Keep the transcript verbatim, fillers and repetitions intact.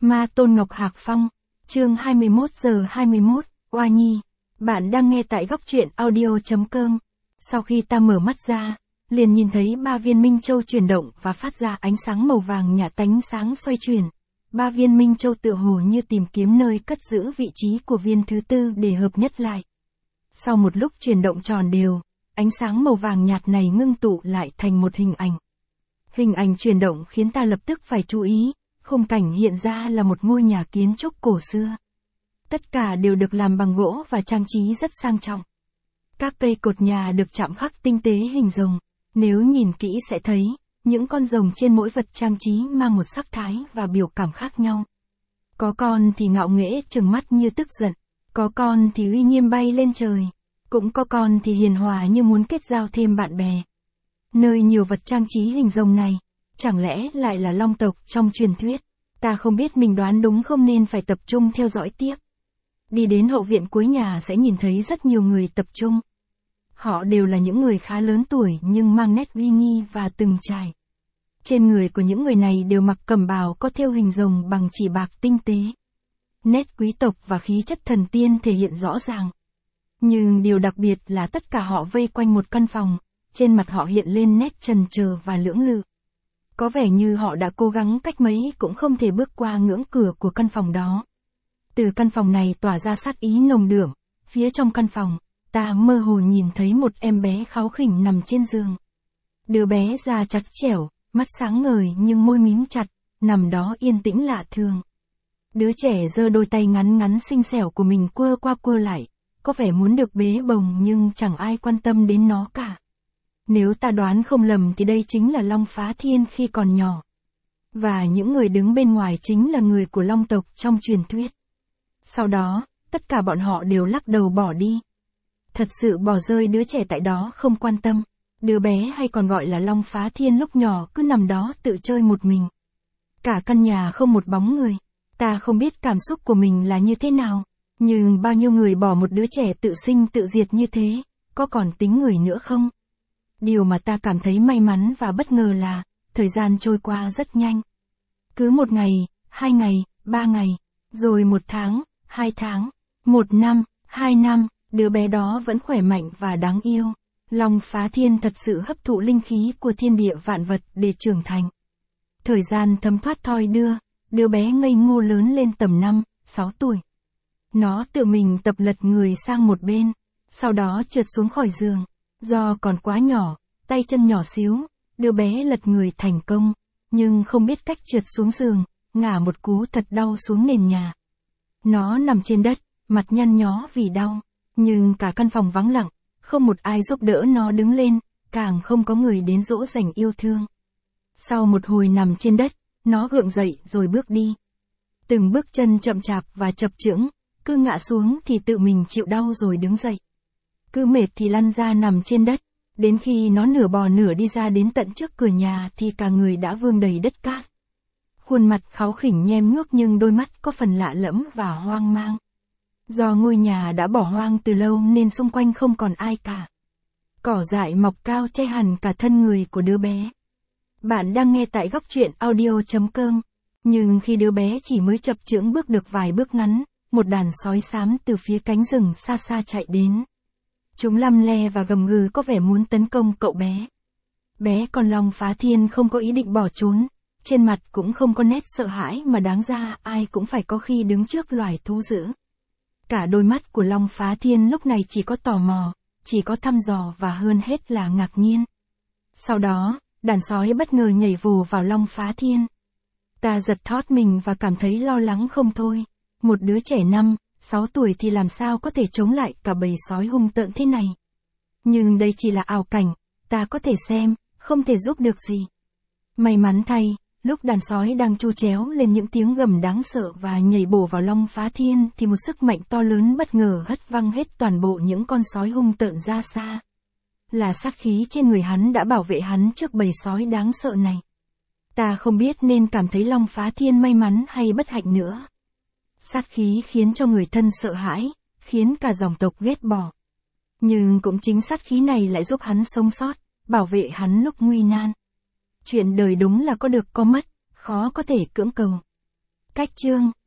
Ma Tôn Ngọc Hạc Phong, chương hai mươi mốt giờ hai mươi mốt, Oa Nhi. Bạn đang nghe tại góc truyện audio chấm com. Sau khi ta mở mắt ra, liền nhìn thấy ba viên minh châu chuyển động và phát ra ánh sáng màu vàng nhạt tánh sáng xoay chuyển. Ba viên minh châu tựa hồ như tìm kiếm nơi cất giữ vị trí của viên thứ tư để hợp nhất lại. Sau một lúc chuyển động tròn đều, ánh sáng màu vàng nhạt này ngưng tụ lại thành một hình ảnh. Hình ảnh chuyển động khiến ta lập tức phải chú ý, khung cảnh hiện ra là một ngôi nhà kiến trúc cổ xưa. Tất cả đều được làm bằng gỗ và trang trí rất sang trọng. Các cây cột nhà được chạm khắc tinh tế hình rồng, nếu nhìn kỹ sẽ thấy, những con rồng trên mỗi vật trang trí mang một sắc thái và biểu cảm khác nhau. Có con thì ngạo nghễ trừng mắt như tức giận, có con thì uy nghiêm bay lên trời, cũng có con thì hiền hòa như muốn kết giao thêm bạn bè. Nơi nhiều vật trang trí hình rồng này, chẳng lẽ lại là long tộc trong truyền thuyết? Ta không biết mình đoán đúng không nên phải tập trung theo dõi tiếp. Đi đến hậu viện cuối nhà sẽ nhìn thấy rất nhiều người tập trung. Họ đều là những người khá lớn tuổi nhưng mang nét uy nghi và từng trải. Trên người của những người này đều mặc cẩm bào có thêu hình rồng bằng chỉ bạc tinh tế. Nét quý tộc và khí chất thần tiên thể hiện rõ ràng. Nhưng điều đặc biệt là tất cả họ vây quanh một căn phòng, trên mặt họ hiện lên nét trần trờ và lưỡng lự. Có vẻ như họ đã cố gắng cách mấy cũng không thể bước qua ngưỡng cửa của căn phòng đó. Từ căn phòng này tỏa ra sát ý nồng đượm, phía trong căn phòng, ta mơ hồ nhìn thấy một em bé kháu khỉnh nằm trên giường. Đứa bé da trắng trẻo, mắt sáng ngời nhưng môi mím chặt, nằm đó yên tĩnh lạ thường. Đứa trẻ giơ đôi tay ngắn ngắn xinh xẻo của mình quơ qua quơ lại, có vẻ muốn được bế bồng nhưng chẳng ai quan tâm đến nó cả. Nếu ta đoán không lầm thì đây chính là Long Phá Thiên khi còn nhỏ. Và những người đứng bên ngoài chính là người của Long tộc trong truyền thuyết. Sau đó, tất cả bọn họ đều lắc đầu bỏ đi. Thật sự bỏ rơi đứa trẻ tại đó không quan tâm. Đứa bé hay còn gọi là Long Phá Thiên lúc nhỏ cứ nằm đó tự chơi một mình. Cả căn nhà không một bóng người. Ta không biết cảm xúc của mình là như thế nào. Nhưng bao nhiêu người bỏ một đứa trẻ tự sinh tự diệt như thế, có còn tính người nữa không? Điều mà ta cảm thấy may mắn và bất ngờ là, thời gian trôi qua rất nhanh. Cứ một ngày, hai ngày, ba ngày, rồi một tháng, hai tháng, một năm, hai năm, đứa bé đó vẫn khỏe mạnh và đáng yêu. Long Phá Thiên thật sự hấp thụ linh khí của thiên địa vạn vật để trưởng thành. Thời gian thấm thoát thoi đưa, đứa bé ngây ngô lớn lên tầm năm, sáu tuổi. Nó tự mình tập lật người sang một bên, sau đó trượt xuống khỏi giường. Do còn quá nhỏ, tay chân nhỏ xíu, đứa bé lật người thành công, nhưng không biết cách trượt xuống giường, ngả một cú thật đau xuống nền nhà. Nó nằm trên đất, mặt nhăn nhó vì đau, nhưng cả căn phòng vắng lặng, không một ai giúp đỡ nó đứng lên, càng không có người đến dỗ dành yêu thương. Sau một hồi nằm trên đất, nó gượng dậy rồi bước đi. Từng bước chân chậm chạp và chập chững, cứ ngã xuống thì tự mình chịu đau rồi đứng dậy. Cứ mệt thì lăn ra nằm trên đất, đến khi nó nửa bò nửa đi ra đến tận trước cửa nhà thì cả người đã vương đầy đất cát. Khuôn mặt kháu khỉnh nhem nhuốc nhưng đôi mắt có phần lạ lẫm và hoang mang. Do ngôi nhà đã bỏ hoang từ lâu nên xung quanh không còn ai cả. Cỏ dại mọc cao che hẳn cả thân người của đứa bé. Bạn đang nghe tại góc truyện audio chấm com. Nhưng khi đứa bé chỉ mới chập chững bước được vài bước ngắn, một đàn sói xám từ phía cánh rừng xa xa chạy đến. Chúng lăm le và gầm gừ có vẻ muốn tấn công cậu bé. Bé con Long Phá Thiên không có ý định bỏ trốn, trên mặt cũng không có nét sợ hãi mà đáng ra ai cũng phải có khi đứng trước loài thú dữ. Cả đôi mắt của Long Phá Thiên lúc này chỉ có tò mò, chỉ có thăm dò và hơn hết là ngạc nhiên. Sau đó, đàn sói bất ngờ nhảy vù vào Long Phá Thiên. Ta giật thót mình và cảm thấy lo lắng không thôi. Một đứa trẻ năm, sáu tuổi thì làm sao có thể chống lại cả bầy sói hung tợn thế này. Nhưng đây chỉ là ảo cảnh, ta có thể xem, không thể giúp được gì. May mắn thay, lúc đàn sói đang chu chéo lên những tiếng gầm đáng sợ và nhảy bổ vào Long Phá Thiên thì một sức mạnh to lớn bất ngờ hất văng hết toàn bộ những con sói hung tợn ra xa. Là sát khí trên người hắn đã bảo vệ hắn trước bầy sói đáng sợ này. Ta không biết nên cảm thấy Long Phá Thiên may mắn hay bất hạnh nữa. Sát khí khiến cho người thân sợ hãi, khiến cả dòng tộc ghét bỏ. Nhưng cũng chính sát khí này lại giúp hắn sống sót, bảo vệ hắn lúc nguy nan. Chuyện đời đúng là có được có mất, khó có thể cưỡng cầu. Cách chương